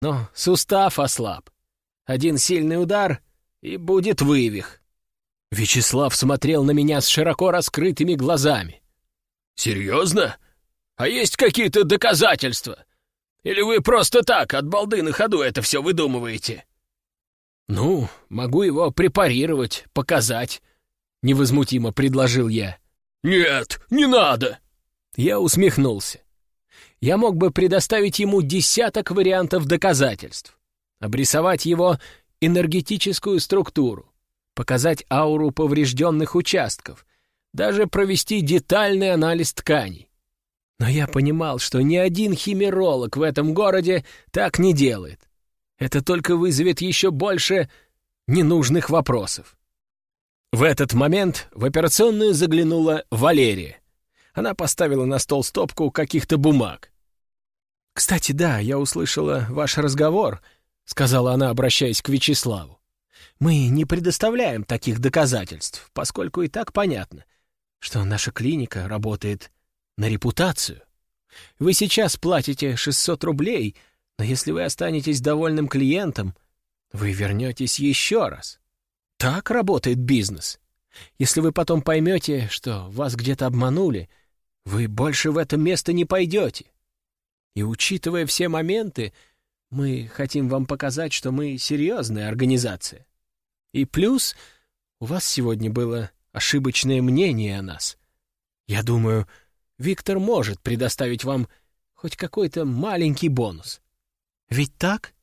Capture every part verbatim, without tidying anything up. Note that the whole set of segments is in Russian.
но сустав ослаб. Один сильный удар — и будет вывих». Вячеслав смотрел на меня с широко раскрытыми глазами. «Серьезно? А есть какие-то доказательства? Или вы просто так, от балды на ходу, это все выдумываете?» «Ну, могу его препарировать, показать», — невозмутимо предложил я. «Нет, не надо!» Я усмехнулся. Я мог бы предоставить ему десяток вариантов доказательств, обрисовать его энергетическую структуру, показать ауру поврежденных участков, даже провести детальный анализ тканей. Но я понимал, что ни один химеролог в этом городе так не делает. Это только вызовет еще больше ненужных вопросов. В этот момент в операционную заглянула Валерия. Она поставила на стол стопку каких-то бумаг. «Кстати, да, я услышала ваш разговор», — сказала она, обращаясь к Вячеславу. «Мы не предоставляем таких доказательств, поскольку и так понятно, что наша клиника работает на репутацию. Вы сейчас платите шестьсот рублей, но если вы останетесь довольным клиентом, вы вернетесь еще раз. Так работает бизнес. Если вы потом поймете, что вас где-то обманули, вы больше в это место не пойдете. И учитывая все моменты, мы хотим вам показать, что мы серьезная организация. И плюс у вас сегодня было ошибочное мнение о нас. Я думаю, Виктор может предоставить вам хоть какой-то маленький бонус. Ведь так?»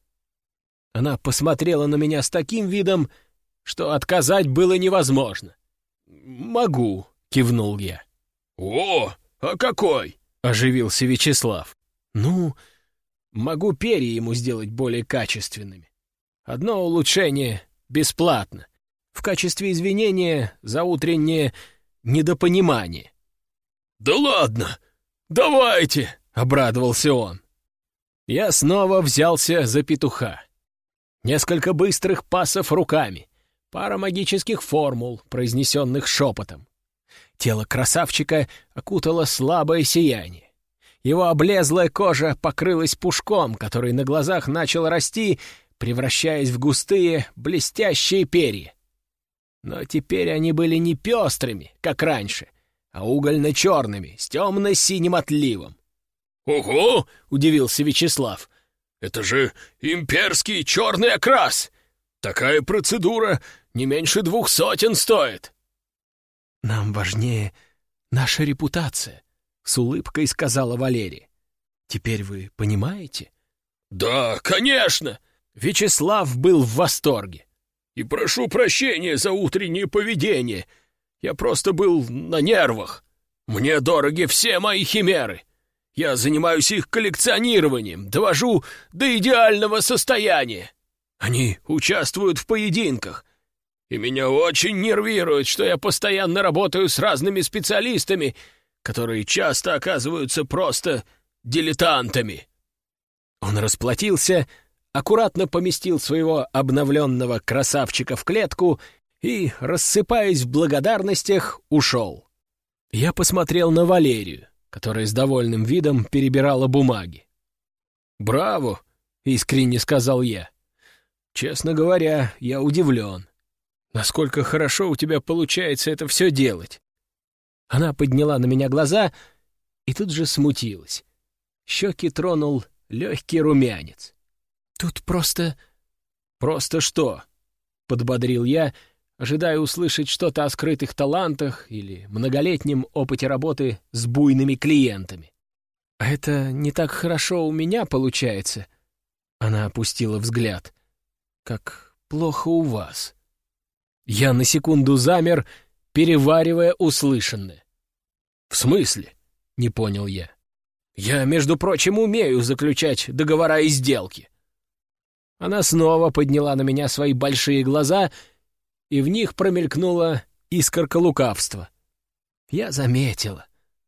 Она посмотрела на меня с таким видом, что отказать было невозможно. «Могу», — кивнул я. «О, а какой?» — оживился Вячеслав. «Ну, могу перья ему сделать более качественными. Одно улучшение бесплатно, в качестве извинения за утреннее недопонимание». «Да ладно, давайте!» — обрадовался он. Я снова взялся за петуха. Несколько быстрых пасов руками, пара магических формул, произнесенных шепотом. Тело красавчика окутало слабое сияние. Его облезлая кожа покрылась пушком, который на глазах начал расти, превращаясь в густые, блестящие перья. Но теперь они были не пестрыми, как раньше, а угольно-черными, с темно-синим отливом. «Ого!» — удивился Вячеслав. «Это же имперский черный окрас! Такая процедура не меньше двух сотен стоит!» «Нам важнее наша репутация», — с улыбкой сказала Валерия. «Теперь вы понимаете?» «Да, конечно!» Вячеслав был в восторге. «И прошу прощения за утреннее поведение. Я просто был на нервах. Мне дороги все мои химеры. Я занимаюсь их коллекционированием, довожу до идеального состояния. Они участвуют в поединках. И меня очень нервирует, что я постоянно работаю с разными специалистами, которые часто оказываются просто дилетантами». Он расплатился, аккуратно поместил своего обновленного красавчика в клетку и, рассыпаясь в благодарностях, ушел. Я посмотрел на Валерию, которая с довольным видом перебирала бумаги. «Браво!» — искренне сказал я. «Честно говоря, я удивлен. Насколько хорошо у тебя получается это все делать». Она подняла на меня глаза и тут же смутилась. Щеки тронул легкий румянец. «Тут просто...» «Просто что?» — подбодрил я, ожидая услышать что-то о скрытых талантах или многолетнем опыте работы с буйными клиентами. «А это не так хорошо у меня получается», — она опустила взгляд, — «как плохо у вас». Я на секунду замер, переваривая услышанное. «В смысле?» — не понял я. «Я, между прочим, умею заключать договора и сделки». Она снова подняла на меня свои большие глаза, и в них промелькнула искорка лукавства. Я заметила.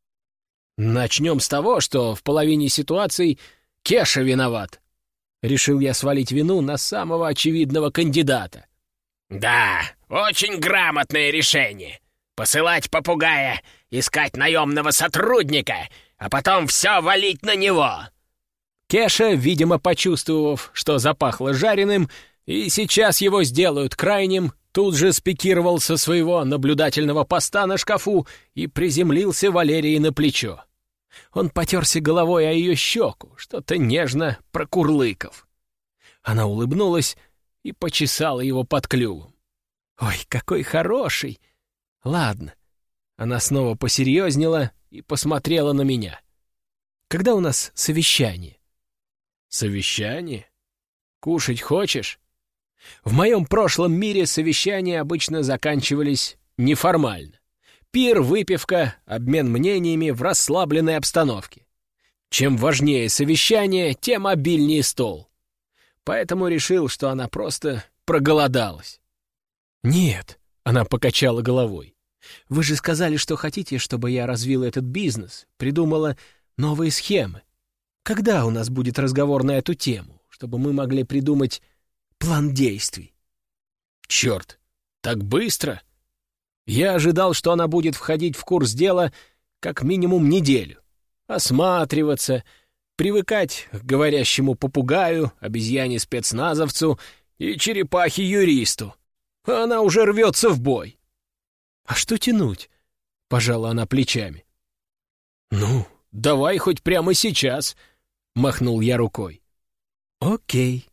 «Начнем с того, что в половине ситуаций Кеша виноват». Решил я свалить вину на самого очевидного кандидата. «Да, очень грамотное решение. Посылать попугая, искать наемного сотрудника, а потом все валить на него». Кеша, видимо, почувствовав, что запахло жареным, и сейчас его сделают крайним, тут же спикировал со своего наблюдательного поста на шкафу и приземлился Валерии на плечо. Он потерся головой о ее щеку, что-то нежно прокурлыков. Она улыбнулась и почесала его под клювом. «Ой, какой хороший! Ладно». Она снова посерьезнела и посмотрела на меня. «Когда у нас совещание?» «Совещание? Кушать хочешь?» В моем прошлом мире совещания обычно заканчивались неформально. Пир, выпивка, обмен мнениями в расслабленной обстановке. Чем важнее совещание, тем обильнее стол. Поэтому решил, что она просто проголодалась. «Нет», — она покачала головой. «Вы же сказали, что хотите, чтобы я развила этот бизнес, придумала новые схемы. Когда у нас будет разговор на эту тему, чтобы мы могли придумать план действий?» «Черт, так быстро?» Я ожидал, что она будет входить в курс дела как минимум неделю. Осматриваться, привыкать к говорящему попугаю, обезьяне-спецназовцу и черепахе-юристу. А она уже рвется в бой. «А что тянуть?» — пожала она плечами. «Ну, давай хоть прямо сейчас», — махнул я рукой. «Окей».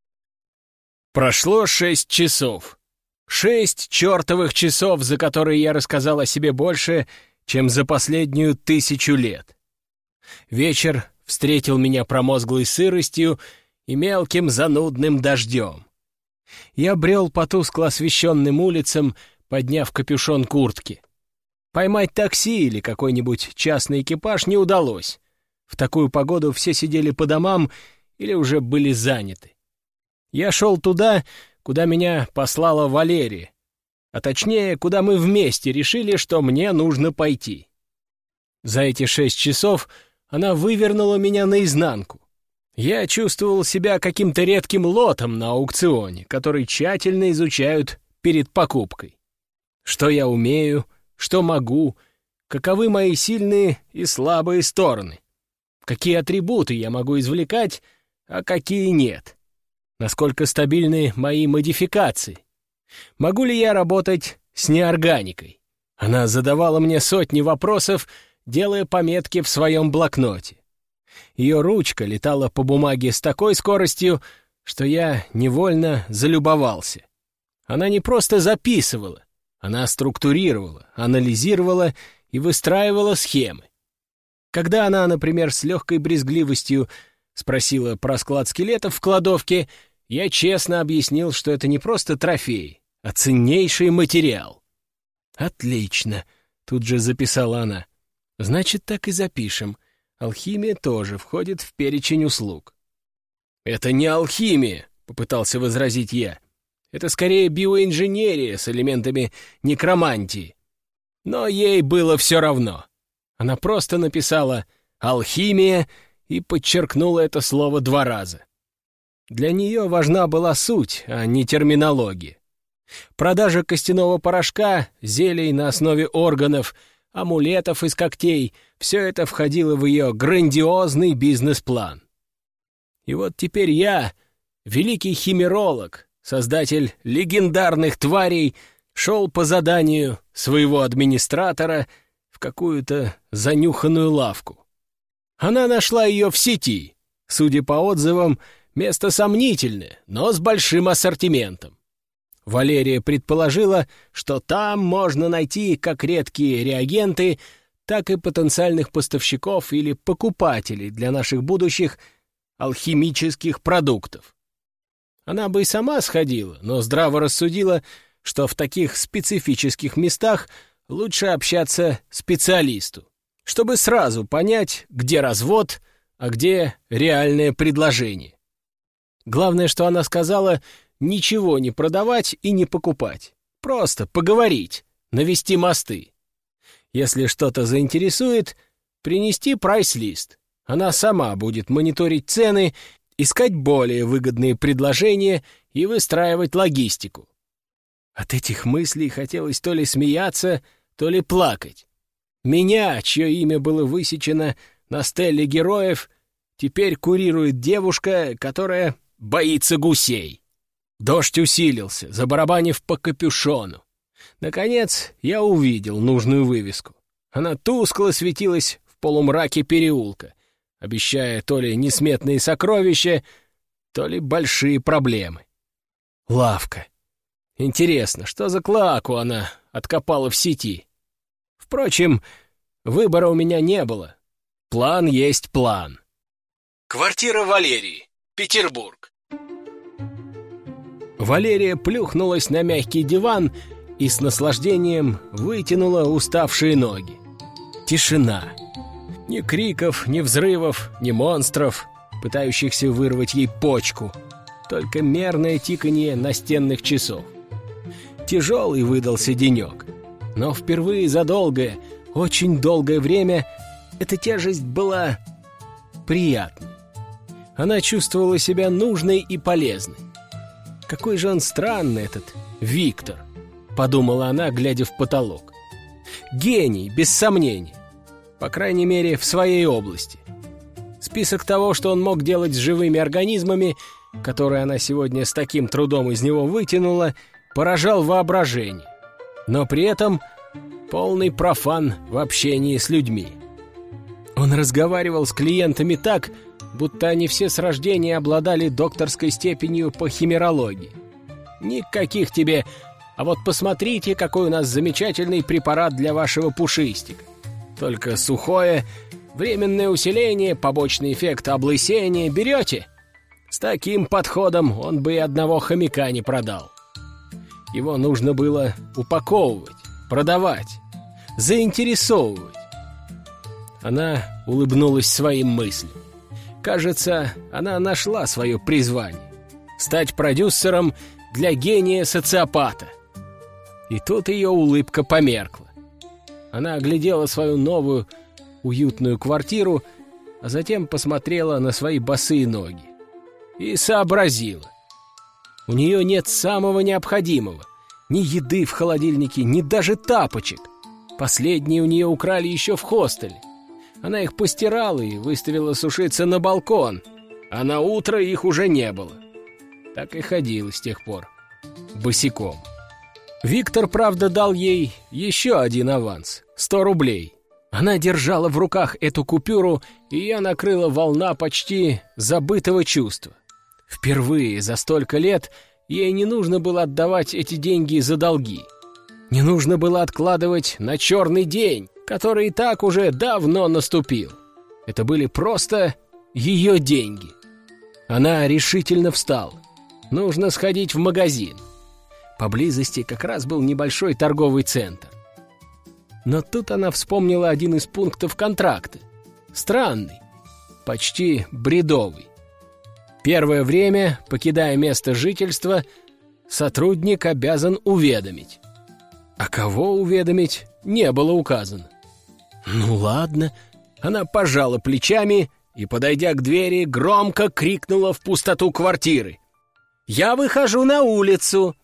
Прошло шесть часов. Шесть чертовых часов, за которые я рассказал о себе больше, чем за последнюю тысячу лет. Вечер встретил меня промозглой сыростью и мелким занудным дождем. Я брел по тускло освещенным улицам, подняв капюшон куртки. Поймать такси или какой-нибудь частный экипаж не удалось. В такую погоду все сидели по домам или уже были заняты. Я шел туда, куда меня послала Валерия, а точнее, куда мы вместе решили, что мне нужно пойти. За эти шесть часов она вывернула меня наизнанку. Я чувствовал себя каким-то редким лотом на аукционе, который тщательно изучают перед покупкой. Что я умею, что могу, каковы мои сильные и слабые стороны, какие атрибуты я могу извлекать, а какие нет. Насколько стабильны мои модификации? Могу ли я работать с неорганикой? Она задавала мне сотни вопросов, делая пометки в своем блокноте. Ее ручка летала по бумаге с такой скоростью, что я невольно залюбовался. Она не просто записывала, она структурировала, анализировала и выстраивала схемы. Когда она, например, с легкой брезгливостью спросила про склад скелетов в кладовке, я честно объяснил, что это не просто трофей, а ценнейший материал. «Отлично», — тут же записала она. «Значит, так и запишем. Алхимия тоже входит в перечень услуг». «Это не алхимия», — попытался возразить я. «Это скорее биоинженерия с элементами некромантии». Но ей было все равно. Она просто написала «алхимия» и подчеркнула это слово два раза. Для нее важна была суть, а не терминология. Продажа костяного порошка, зелий на основе органов, амулетов из когтей — все это входило в ее грандиозный бизнес-план. И вот теперь я, великий химеролог, создатель легендарных тварей, шел по заданию своего администратора в какую-то занюханную лавку. Она нашла ее в сети. Судя по отзывам, место сомнительное, но с большим ассортиментом. Валерия предположила, что там можно найти как редкие реагенты, так и потенциальных поставщиков или покупателей для наших будущих алхимических продуктов. Она бы и сама сходила, но здраво рассудила, что в таких специфических местах лучше общаться специалисту, чтобы сразу понять, где развод, а где реальное предложение. Главное, что она сказала, ничего не продавать и не покупать. Просто поговорить, навести мосты. Если что-то заинтересует, принести прайс-лист. Она сама будет мониторить цены, искать более выгодные предложения и выстраивать логистику. От этих мыслей хотелось то ли смеяться, то ли плакать. Меня, чье имя было высечено на стеле героев, теперь курирует девушка, которая боится гусей. Дождь усилился, забарабанив по капюшону. Наконец я увидел нужную вывеску. Она тускло светилась в полумраке переулка, обещая то ли несметные сокровища, то ли большие проблемы. Лавка. Интересно, что за клоаку она откопала в сети? Впрочем, выбора у меня не было. План есть план. Квартира Валерии, Петербург. Валерия плюхнулась на мягкий диван и с наслаждением вытянула уставшие ноги. Тишина. Ни криков, ни взрывов, ни монстров, пытающихся вырвать ей почку. Только мерное тиканье настенных часов. Тяжелый выдался денек. Но впервые за долгое, очень долгое время эта тяжесть была приятной. Она чувствовала себя нужной и полезной. «Какой же он странный, этот Виктор», — подумала она, глядя в потолок. «Гений, без сомнения. По крайней мере, в своей области. Список того, что он мог делать с живыми организмами, которые она сегодня с таким трудом из него вытянула, поражал воображение. Но при этом полный профан в общении с людьми. Он разговаривал с клиентами так, будто они все с рождения обладали докторской степенью по химерологии. Никаких тебе «а вот посмотрите, какой у нас замечательный препарат для вашего пушистика». Только сухое, временное усиление, побочный эффект облысения берете? С таким подходом он бы и одного хомяка не продал. Его нужно было упаковывать, продавать, заинтересовывать. Она улыбнулась своим мыслям. Кажется, она нашла свое призвание — стать продюсером для гения-социопата. И тут ее улыбка померкла. Она оглядела свою новую уютную квартиру, а затем посмотрела на свои босые ноги. И сообразила. У нее нет самого необходимого. Ни еды в холодильнике, ни даже тапочек. Последние у нее украли еще в хостеле. Она их постирала и выставила сушиться на балкон, а на утро их уже не было. Так и ходила с тех пор, босиком. Виктор, правда, дал ей еще один аванс — сто рублей. Она держала в руках эту купюру, и ее накрыла волна почти забытого чувства. Впервые за столько лет ей не нужно было отдавать эти деньги за долги. Не нужно было откладывать на черный день, который и так уже давно наступил. Это были просто ее деньги. Она решительно встала. Нужно сходить в магазин. Поблизости как раз был небольшой торговый центр. Но тут она вспомнила один из пунктов контракта. Странный, почти бредовый. Первое время, покидая место жительства, сотрудник обязан уведомить. А кого уведомить, не было указано. Ну ладно. Она пожала плечами и, подойдя к двери, громко крикнула в пустоту квартиры: «Я выхожу на улицу!»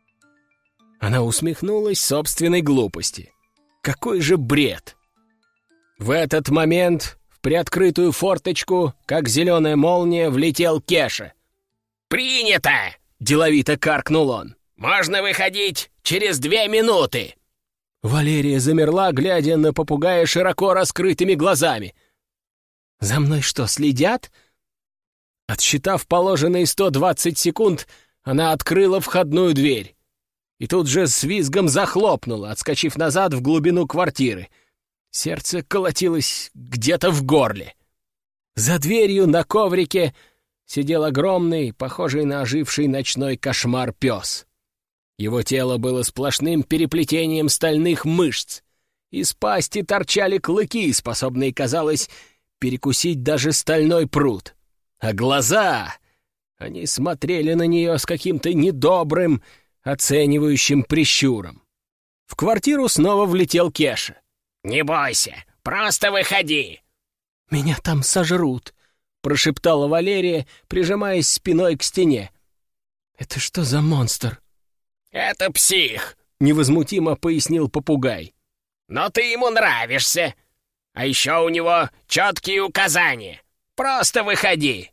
Она усмехнулась собственной глупости. Какой же бред! В этот момент в приоткрытую форточку, как зеленая молния, влетел Кеша. «Принято!» — деловито каркнул он. «Можно выходить через две минуты!» Валерия замерла, глядя на попугая широко раскрытыми глазами. «За мной что, следят?» Отсчитав положенные сто двадцать секунд, она открыла входную дверь. И тут же с визгом захлопнула, отскочив назад в глубину квартиры. Сердце колотилось где-то в горле. За дверью на коврике сидел огромный, похожий на оживший ночной кошмар пес. Его тело было сплошным переплетением стальных мышц. Из пасти торчали клыки, способные, казалось, перекусить даже стальной прут. А глаза... Они смотрели на нее с каким-то недобрым, оценивающим прищуром. В квартиру снова влетел Кеша. «Не бойся, просто выходи!» «Меня там сожрут», — прошептала Валерия, прижимаясь спиной к стене. «Это что за монстр?» «Это псих», — невозмутимо пояснил попугай. «Но ты ему нравишься. А еще у него четкие указания. Просто выходи!»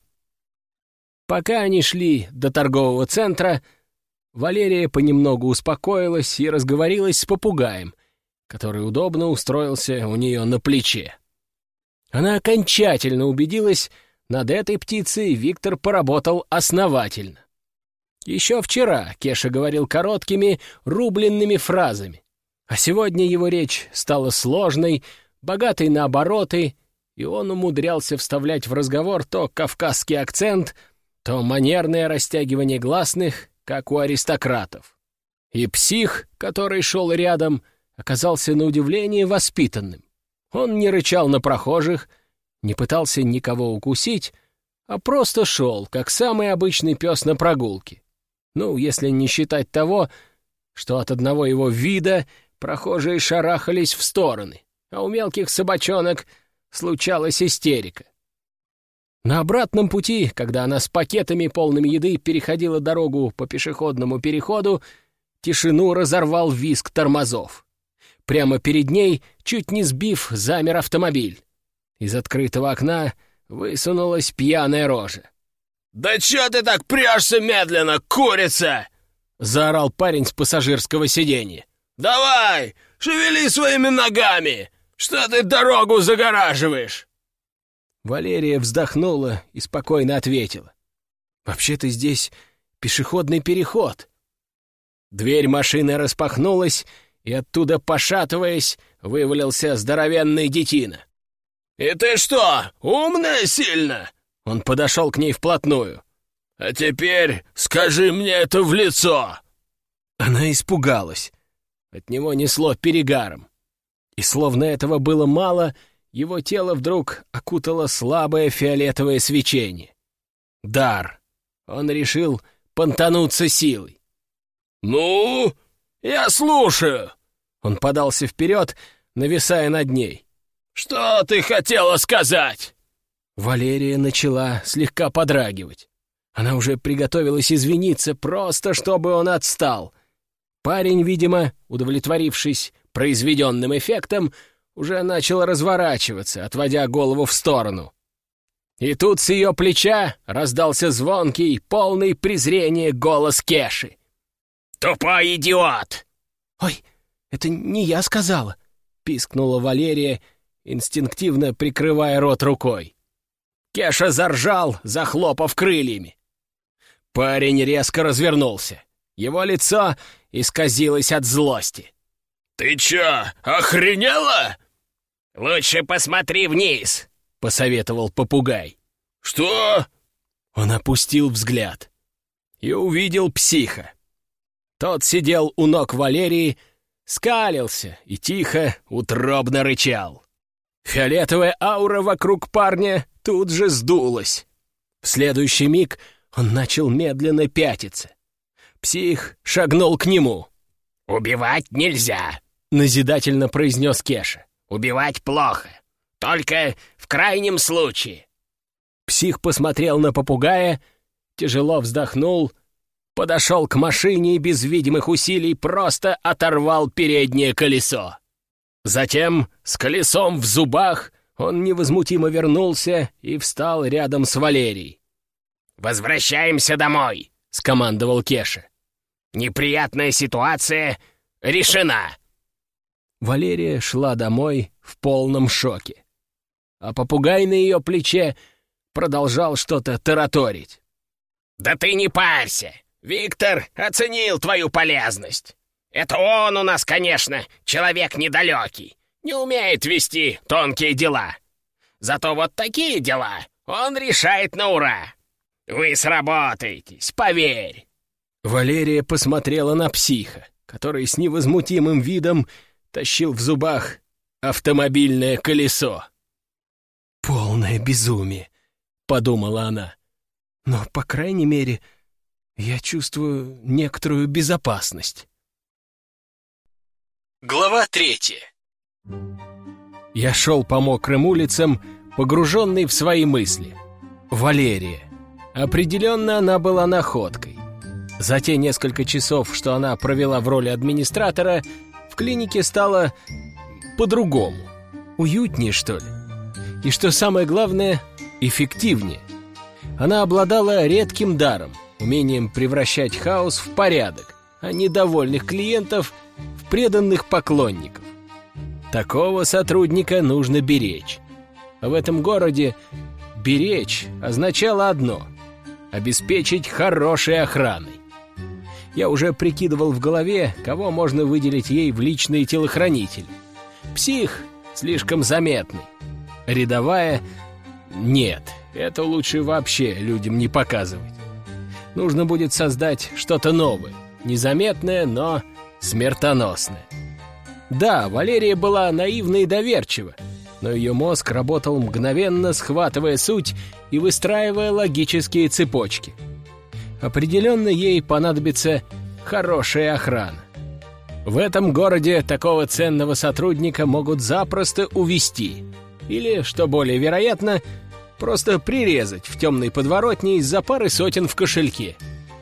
Пока они шли до торгового центра, Валерия понемногу успокоилась и разговорилась с попугаем, который удобно устроился у нее на плече. Она окончательно убедилась, над этой птицей Виктор поработал основательно. Еще вчера Кеша говорил короткими, рубленными фразами, а сегодня его речь стала сложной, богатой на обороты, и он умудрялся вставлять в разговор то кавказский акцент, то манерное растягивание гласных, как у аристократов. И псих, который шел рядом, оказался на удивление воспитанным. Он не рычал на прохожих, не пытался никого укусить, а просто шел, как самый обычный пес на прогулке. Ну, если не считать того, что от одного его вида прохожие шарахались в стороны, а у мелких собачонок случалась истерика. На обратном пути, когда она с пакетами, полными еды, переходила дорогу по пешеходному переходу, тишину разорвал визг тормозов. Прямо перед ней, чуть не сбив, замер автомобиль. Из открытого окна высунулась пьяная рожа. «Да чё ты так прёшься медленно, курица?» — заорал парень с пассажирского сиденья. «Давай, шевели своими ногами! Что ты дорогу загораживаешь?» Валерия вздохнула и спокойно ответила. «Вообще-то здесь пешеходный переход». Дверь машины распахнулась, и оттуда, пошатываясь, вывалился здоровенный детина. «И ты что, умная сильно?» Он подошел к ней вплотную. «А теперь скажи мне это в лицо!» Она испугалась. От него несло перегаром. И словно этого было мало, его тело вдруг окутало слабое фиолетовое свечение. Дар. Он решил понтануться силой. «Ну, я слушаю!» Он подался вперед, нависая над ней. «Что ты хотела сказать?» Валерия начала слегка подрагивать. Она уже приготовилась извиниться, просто чтобы он отстал. Парень, видимо, удовлетворившись произведенным эффектом, уже начал разворачиваться, отводя голову в сторону. И тут с ее плеча раздался звонкий, полный презрения голос Кеши. «Тупой идиот!» «Ой, это не я сказала!» — пискнула Валерия, инстинктивно прикрывая рот рукой. Кеша заржал, захлопав крыльями. Парень резко развернулся. Его лицо исказилось от злости. «Ты чё, охренела?» «Лучше посмотри вниз», — посоветовал попугай. «Что?» Он опустил взгляд и увидел психа. Тот сидел у ног Валерии, скалился и тихо, утробно рычал. Фиолетовая аура вокруг парня тут же сдулась. В следующий миг он начал медленно пятиться. Псих шагнул к нему. «Убивать нельзя», — назидательно произнес Кеша. «Убивать плохо. Только в крайнем случае». Псих посмотрел на попугая, тяжело вздохнул, подошел к машине и без видимых усилий просто оторвал переднее колесо. Затем, с колесом в зубах, он невозмутимо вернулся и встал рядом с Валерией. «Возвращаемся домой», — скомандовал Кеша. «Неприятная ситуация решена». Валерия шла домой в полном шоке, а попугай на ее плече продолжал что-то тараторить. «Да ты не парься! Виктор оценил твою полезность. Это он у нас, конечно, человек недалекий, не умеет вести тонкие дела. Зато вот такие дела он решает на ура. Вы сработаетесь, поверь». Валерия посмотрела на психа, который с невозмутимым видом тащил в зубах автомобильное колесо. «Полное безумие», — подумала она. «Но, по крайней мере, я чувствую некоторую безопасность». Глава третья. Я шел по мокрым улицам, погруженный в свои мысли. Валерия. Определенно она была находкой. За те несколько часов, что она провела в роли администратора, в клинике стало по-другому. Уютнее, что ли. И что самое главное, эффективнее. Она обладала редким даром, умением превращать хаос в порядок, а недовольных клиентов в преданных поклонников. Такого сотрудника нужно беречь. А в этом городе беречь означало одно — обеспечить хорошей охраной. Я уже прикидывал в голове, кого можно выделить ей в личные телохранители. Псих слишком заметный. Рядовая — нет, это лучше вообще людям не показывать. Нужно будет создать что-то новое, незаметное, но смертоносное. Да, Валерия была наивна и доверчива, но ее мозг работал мгновенно, схватывая суть и выстраивая логические цепочки. Определенно ей понадобится хорошая охрана. В этом городе такого ценного сотрудника могут запросто увести. Или, что более вероятно, просто прирезать в темной подворотне из-за пары сотен в кошельке.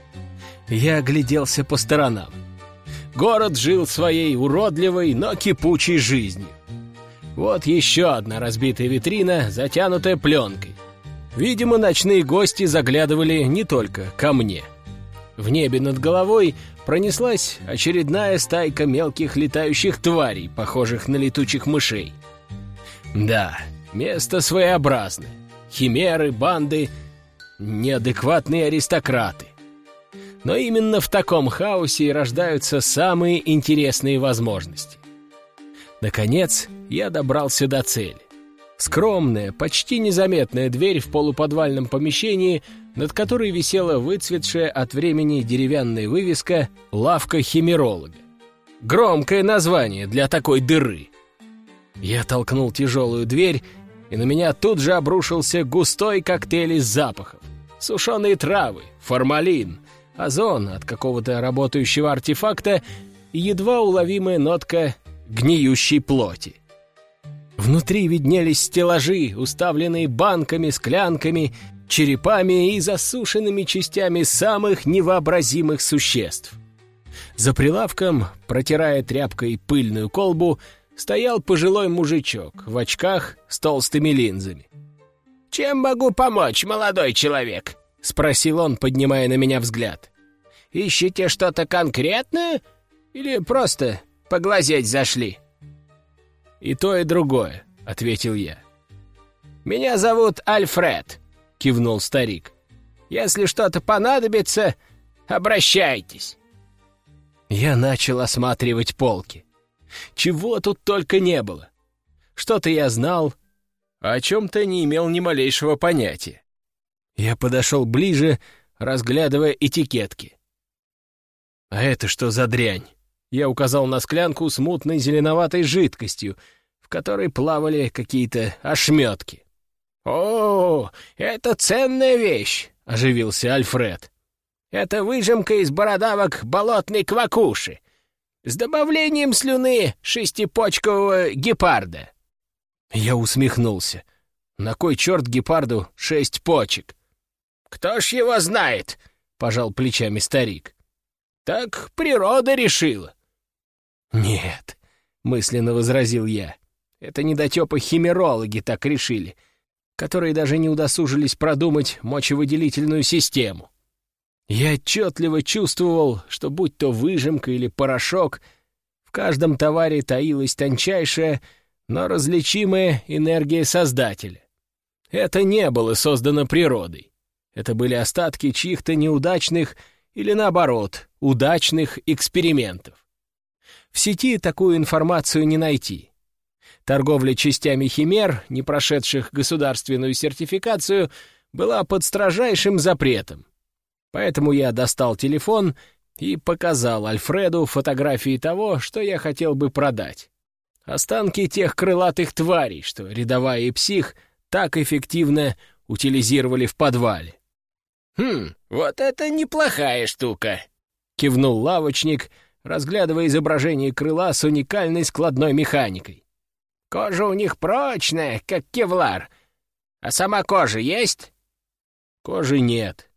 Я огляделся по сторонам. Город жил своей уродливой, но кипучей жизнью. Вот еще одна разбитая витрина, затянутая пленкой. Видимо, ночные гости заглядывали не только ко мне. В небе над головой пронеслась очередная стайка мелких летающих тварей, похожих на летучих мышей. Да, место своеобразное. Химеры, банды, неадекватные аристократы. Но именно в таком хаосе и рождаются самые интересные возможности. Наконец, я добрался до цели. Скромная, почти незаметная дверь в полуподвальном помещении, над которой висела выцветшая от времени деревянная вывеска «Лавка химеролога». Громкое название для такой дыры. Я толкнул тяжелую дверь, и на меня тут же обрушился густой коктейль из запахов. Сушеные травы, формалин, озон от какого-то работающего артефакта и едва уловимая нотка гниющей плоти. Внутри виднелись стеллажи, уставленные банками, склянками, черепами и засушенными частями самых невообразимых существ. За прилавком, протирая тряпкой пыльную колбу, стоял пожилой мужичок в очках с толстыми линзами. «Чем могу помочь, молодой человек?» — спросил он, поднимая на меня взгляд. «Ищете что-то конкретное или просто поглазеть зашли?» «И то, и другое», — ответил я. «Меня зовут Альфред», — кивнул старик. «Если что-то понадобится, обращайтесь». Я начал осматривать полки. Чего тут только не было. Что-то я знал, а о чем-то не имел ни малейшего понятия. Я подошел ближе, разглядывая этикетки. «А это что за дрянь?» Я указал на склянку с мутной зеленоватой жидкостью, в которой плавали какие-то ошметки. «О, это ценная вещь!» — оживился Альфред. «Это выжимка из бородавок болотной квакуши с добавлением слюны шестипочкового гепарда». Я усмехнулся. На кой черт гепарду шесть почек? «Кто ж его знает?» — пожал плечами старик. «Так природа решила». «Нет», — мысленно возразил я, — «это недотепы-химерологи так решили, которые даже не удосужились продумать мочевыделительную систему». Я отчетливо чувствовал, что будь то выжимка или порошок, в каждом товаре таилась тончайшая, но различимая энергия Создателя. Это не было создано природой. Это были остатки чьих-то неудачных или, наоборот, удачных экспериментов. В сети такую информацию не найти. Торговля частями химер, не прошедших государственную сертификацию, была под строжайшим запретом. Поэтому я достал телефон и показал Альфреду фотографии того, что я хотел бы продать. Останки тех крылатых тварей, что рядовая и псих так эффективно утилизировали в подвале. «Хм, вот это неплохая штука!» — кивнул лавочник, разглядывая изображение крыла с уникальной складной механикой. «Кожа у них прочная, как кевлар. А сама кожа есть?» «Кожи нет».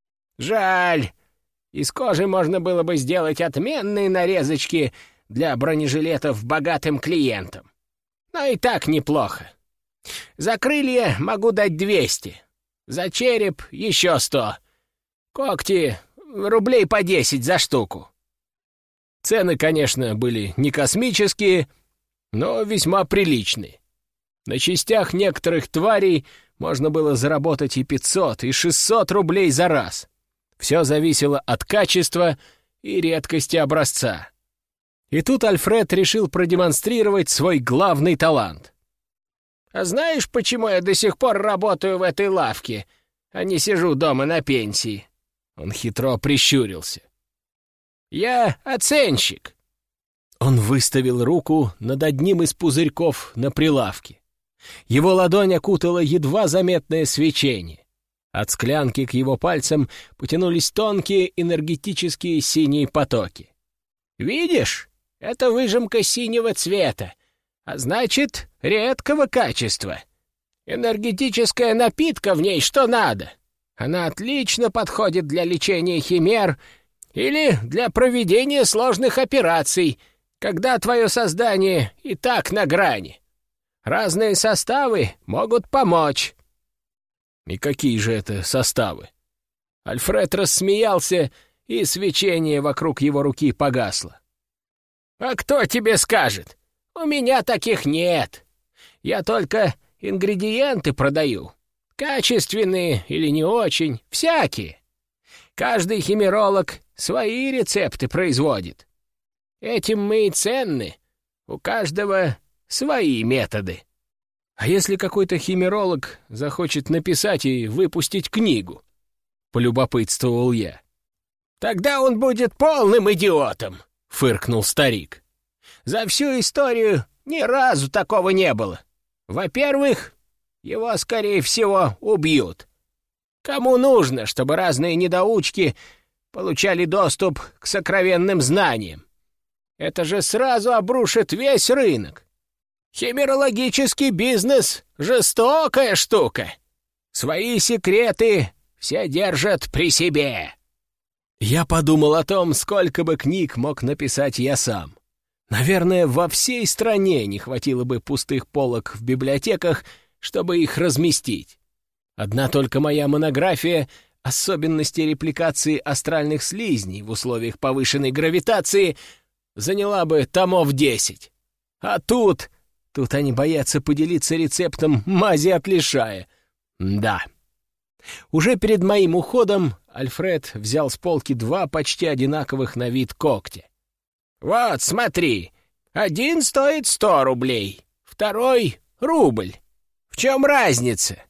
«Жаль. Из кожи можно было бы сделать отменные нарезочки для бронежилетов богатым клиентам. Но и так неплохо. За крылья могу дать двести. За череп еще сто. Когти рублей по десять за штуку. Цены, конечно, были не космические, но весьма приличные. На частях некоторых тварей можно было заработать и пятьсот, и шестьсот рублей за раз. Все зависело от качества и редкости образца. И тут Альфред решил продемонстрировать свой главный талант. «А знаешь, почему я до сих пор работаю в этой лавке, а не сижу дома на пенсии?» Он хитро прищурился. «Я оценщик». Он выставил руку над одним из пузырьков на прилавке. Его ладонь окутала едва заметное свечение. От склянки к его пальцам потянулись тонкие энергетические синие потоки. «Видишь, это выжимка синего цвета, а значит, редкого качества. Энергетическая напитка в ней что надо. Она отлично подходит для лечения химер или для проведения сложных операций, когда твое создание и так на грани. Разные составы могут помочь». «И какие же это составы?» Альфред рассмеялся, и свечение вокруг его руки погасло. «А кто тебе скажет? У меня таких нет. Я только ингредиенты продаю. Качественные или не очень, всякие. Каждый химеролог свои рецепты производит. Этим мы и ценны. У каждого свои методы». «А если какой-то химеролог захочет написать и выпустить книгу?» — полюбопытствовал я. «Тогда он будет полным идиотом», — фыркнул старик. «За всю историю ни разу такого не было. Во-первых, его, скорее всего, убьют. Кому нужно, чтобы разные недоучки получали доступ к сокровенным знаниям? Это же сразу обрушит весь рынок. Химерологический бизнес — жестокая штука. Свои секреты все держат при себе». Я подумал о том, сколько бы книг мог написать я сам. Наверное, во всей стране не хватило бы пустых полок в библиотеках, чтобы их разместить. Одна только моя монография «Особенности репликации астральных слизней в условиях повышенной гравитации» заняла бы томов десять. А тут... Тут они боятся поделиться рецептом мази от лишая. Да. Уже перед моим уходом Альфред взял с полки два почти одинаковых на вид когтя. «Вот, смотри, один стоит сто рублей, второй — рубль. В чем разница?»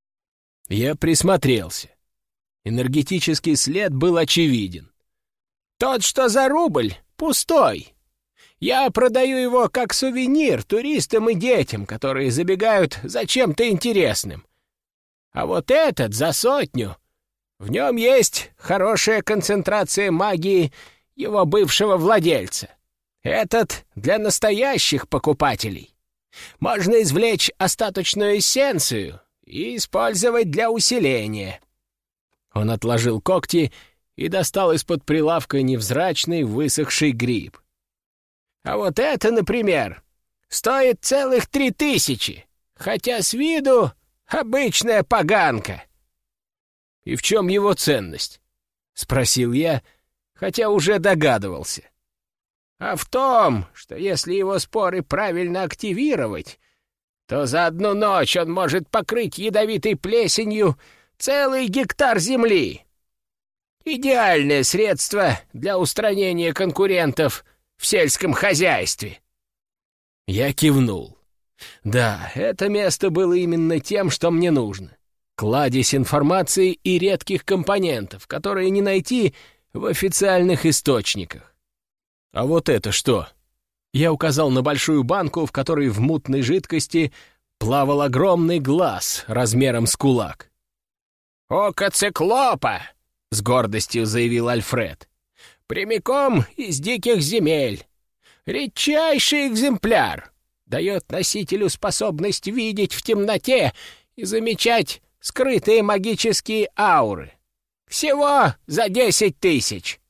Я присмотрелся. Энергетический след был очевиден. «Тот, что за рубль, пустой. Я продаю его как сувенир туристам и детям, которые забегают за чем-то интересным. А вот этот за сотню. В нем есть хорошая концентрация магии его бывшего владельца. Этот для настоящих покупателей. Можно извлечь остаточную эссенцию и использовать для усиления». Он отложил когти и достал из-под прилавка невзрачный высохший гриб. «А вот это, например, стоит целых три тысячи, хотя с виду обычная поганка». «И в чем его ценность?» — спросил я, хотя уже догадывался. «А в том, что если его споры правильно активировать, то за одну ночь он может покрыть ядовитой плесенью целый гектар земли. Идеальное средство для устранения конкурентов в сельском хозяйстве». Я кивнул. Да, это место было именно тем, что мне нужно. Кладезь информации и редких компонентов, которые не найти в официальных источниках. «А вот это что?» Я указал на большую банку, в которой в мутной жидкости плавал огромный глаз размером с кулак. «Око циклопа!» — с гордостью заявил Альфред. «Прямиком из диких земель. Редчайший экземпляр. Дает носителю способность видеть в темноте и замечать скрытые магические ауры. Всего за десять тысяч».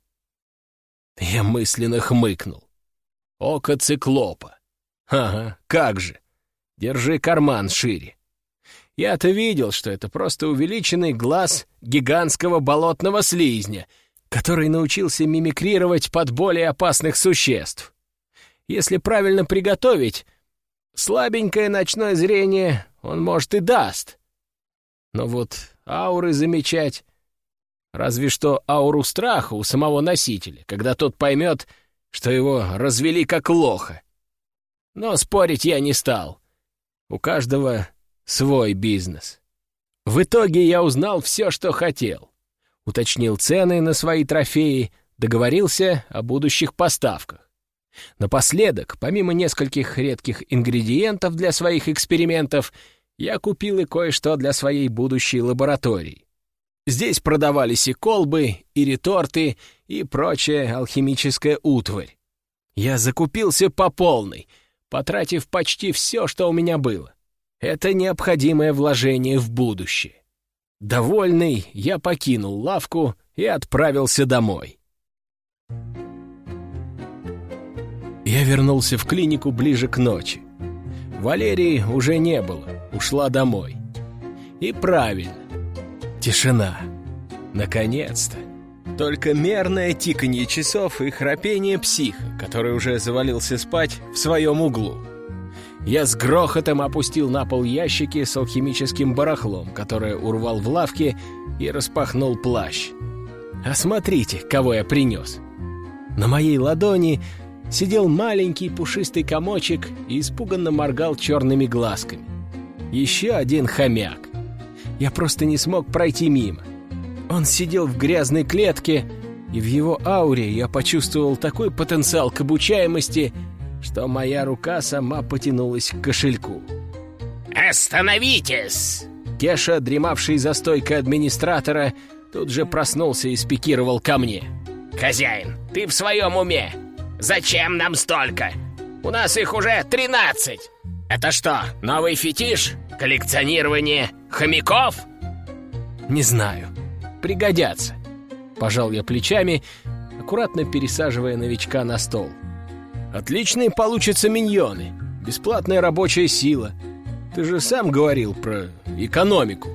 Я мысленно хмыкнул. Око циклопа. Ага, как же. Держи карман шире. Я-то видел, что это просто увеличенный глаз гигантского болотного слизня, который научился мимикрировать под более опасных существ. Если правильно приготовить, слабенькое ночное зрение он, может, и даст. Но вот ауры замечать... Разве что ауру страха у самого носителя, когда тот поймет, что его развели как лоха. Но спорить я не стал. У каждого свой бизнес. В итоге я узнал все, что хотел. Уточнил цены на свои трофеи, договорился о будущих поставках. Напоследок, помимо нескольких редких ингредиентов для своих экспериментов, я купил и кое-что для своей будущей лаборатории. Здесь продавались и колбы, и реторты, и прочая алхимическая утварь. Я закупился по полной, потратив почти все, что у меня было. Это необходимое вложение в будущее. Довольный, я покинул лавку и отправился домой. Я вернулся в клинику ближе к ночи. Валерии уже не было, ушла домой. И правильно. Тишина. Наконец-то. Только мерное тиканье часов и храпение психа, который уже завалился спать в своем углу. Я с грохотом опустил на пол ящики с алхимическим барахлом, которое урвал в лавке, и распахнул плащ. А смотрите, кого я принес. На моей ладони сидел маленький пушистый комочек и испуганно моргал черными глазками. Еще один хомяк. Я просто не смог пройти мимо. Он сидел в грязной клетке, и в его ауре я почувствовал такой потенциал к обучаемости, что моя рука сама потянулась к кошельку. «Остановитесь!» Кеша, дремавший за стойкой администратора, тут же проснулся и спикировал ко мне. «Хозяин, ты в своем уме? Зачем нам столько? У нас их уже тринадцать! Это что, новый фетиш? Коллекционирование хомяков?» «Не знаю. Пригодятся». Пожал я плечами, аккуратно пересаживая новичка на стол. «Отличные получатся миньоны. Бесплатная рабочая сила. Ты же сам говорил про экономику».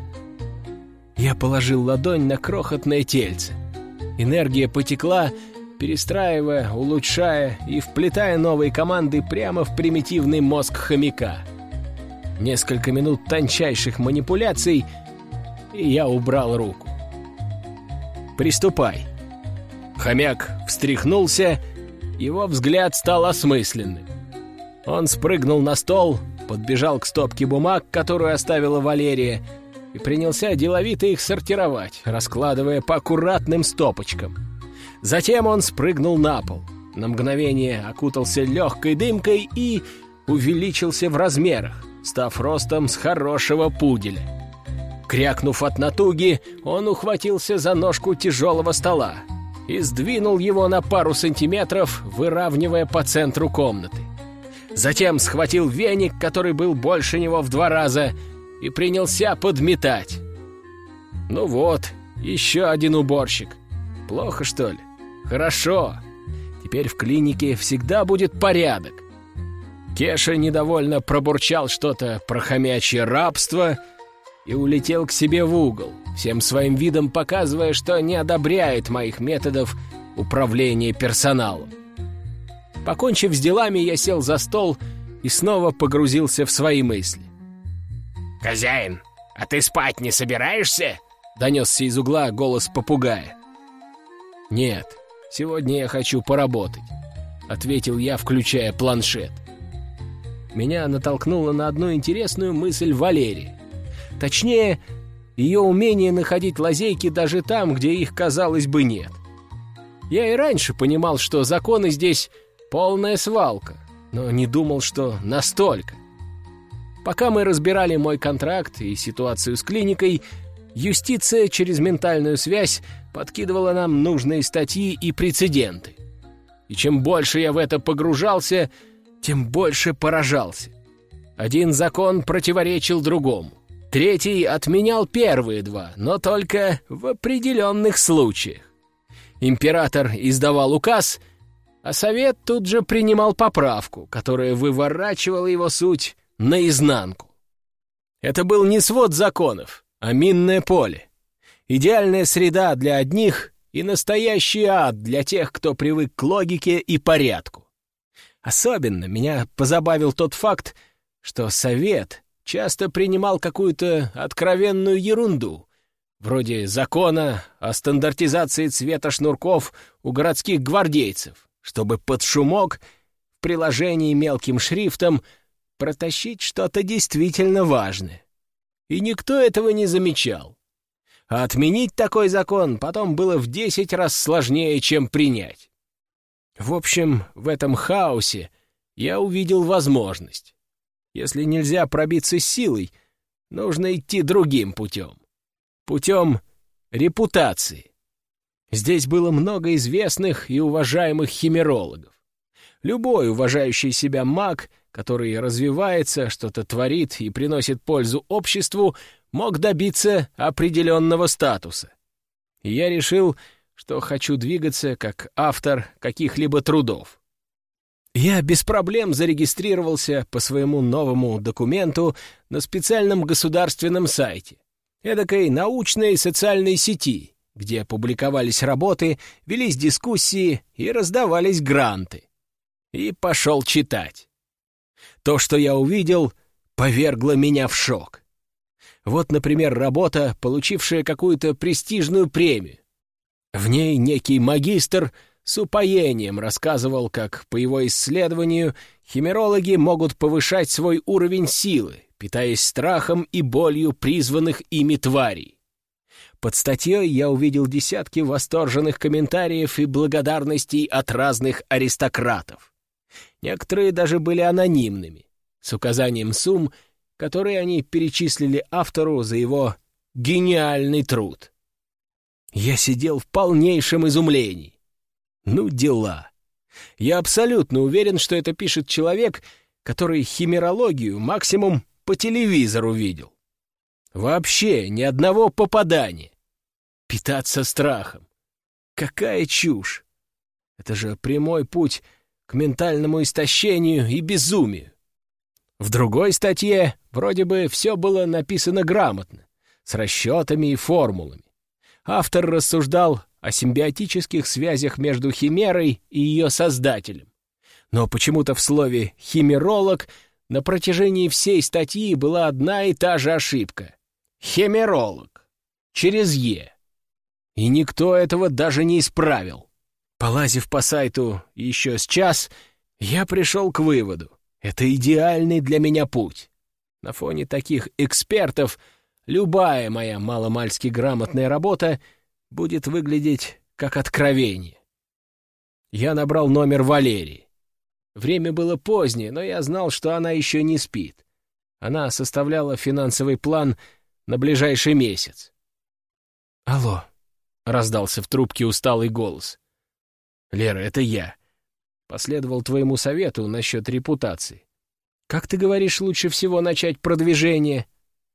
Я положил ладонь на крохотное тельце. Энергия потекла, перестраивая, улучшая и вплетая новые команды прямо в примитивный мозг хомяка. Несколько минут тончайших манипуляций, и я убрал руку. «Приступай». Хомяк встряхнулся, его взгляд стал осмысленным. Он спрыгнул на стол, подбежал к стопке бумаг, которую оставила Валерия, и принялся деловито их сортировать, раскладывая по аккуратным стопочкам. Затем он спрыгнул на пол, на мгновение окутался легкой дымкой и увеличился в размерах, став ростом с хорошего пуделя. Крякнув от натуги, он ухватился за ножку тяжелого стола и сдвинул его на пару сантиметров, выравнивая по центру комнаты. Затем схватил веник, который был больше него в два раза, и принялся подметать. Ну вот, еще один уборщик. Плохо, что ли? Хорошо. Теперь в клинике всегда будет порядок. Кеша недовольно пробурчал что-то про хомячье рабство и улетел к себе в угол, всем своим видом показывая, что не одобряет моих методов управления персоналом. Покончив с делами, я сел за стол и снова погрузился в свои мысли. «Хозяин, а ты спать не собираешься?» — донесся из угла голос попугая. «Нет, сегодня я хочу поработать», — ответил я, включая планшет. Меня натолкнула на одну интересную мысль Валерия. Точнее, ее умение находить лазейки даже там, где их, казалось бы, нет. Я и раньше понимал, что законы здесь полная свалка, но не думал, что настолько. Пока мы разбирали мой контракт и ситуацию с клиникой, юстиция через ментальную связь подкидывала нам нужные статьи и прецеденты. И чем больше я в это погружался, тем больше поражался. Один закон противоречил другому. Третий отменял первые два, но только в определенных случаях. Император издавал указ, а совет тут же принимал поправку, которая выворачивала его суть наизнанку. Это был не свод законов, а минное поле. Идеальная среда для одних и настоящий ад для тех, кто привык к логике и порядку. Особенно меня позабавил тот факт, что совет часто принимал какую-то откровенную ерунду, вроде закона о стандартизации цвета шнурков у городских гвардейцев, чтобы под шумок в приложении мелким шрифтом протащить что-то действительно важное. И никто этого не замечал. А отменить такой закон потом было в десять раз сложнее, чем принять. В общем, в этом хаосе я увидел возможность. Если нельзя пробиться силой, нужно идти другим путем. Путем репутации. Здесь было много известных и уважаемых химерологов. Любой уважающий себя маг, который развивается, что-то творит и приносит пользу обществу, мог добиться определенного статуса. И я решил, что хочу двигаться как автор каких-либо трудов. Я без проблем зарегистрировался по своему новому документу на специальном государственном сайте, эдакой научной и социальной сети, где публиковались работы, велись дискуссии и раздавались гранты. И пошел читать. То, что я увидел, повергло меня в шок. Вот, например, работа, получившая какую-то престижную премию. В ней некий магистр с упоением рассказывал, как, по его исследованию, химерологи могут повышать свой уровень силы, питаясь страхом и болью призванных ими тварей. Под статьей я увидел десятки восторженных комментариев и благодарностей от разных аристократов. Некоторые даже были анонимными, с указанием сумм, которые они перечислили автору за его гениальный труд. Я сидел в полнейшем изумлении. Ну, дела. Я абсолютно уверен, что это пишет человек, который химерологию максимум по телевизору видел. Вообще ни одного попадания. Питаться страхом. Какая чушь! Это же прямой путь к ментальному истощению и безумию. В другой статье вроде бы все было написано грамотно, с расчетами и формулами. Автор рассуждал о симбиотических связях между химерой и ее создателем. Но почему-то в слове «химеролог» на протяжении всей статьи была одна и та же ошибка. «Химеролог» через «е». И никто этого даже не исправил. Полазив по сайту еще с час, я пришел к выводу. Это идеальный для меня путь. На фоне таких экспертов любая моя маломальски грамотная работа будет выглядеть как откровение. Я набрал номер Валерии. Время было позднее, но я знал, что она еще не спит. Она составляла финансовый план на ближайший месяц. «Алло», — раздался в трубке усталый голос. «Лера, это я. Последовал твоему совету насчет репутации. Как ты говоришь, лучше всего начать продвижение?»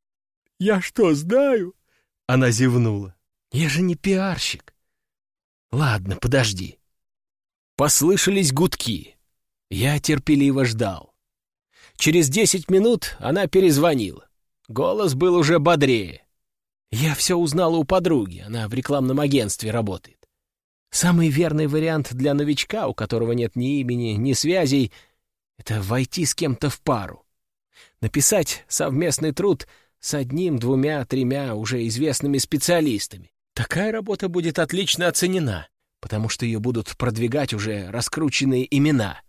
«Я что, знаю?» — она зевнула. «Я же не пиарщик». «Ладно, подожди». Послышались гудки. Я терпеливо ждал. Через десять минут она перезвонила. Голос был уже бодрее. Я все узнала у подруги, она в рекламном агентстве работает. Самый верный вариант для новичка, у которого нет ни имени, ни связей, это войти с кем-то в пару. Написать совместный труд с одним, двумя, тремя уже известными специалистами. Такая работа будет отлично оценена, потому что ее будут продвигать уже раскрученные имена.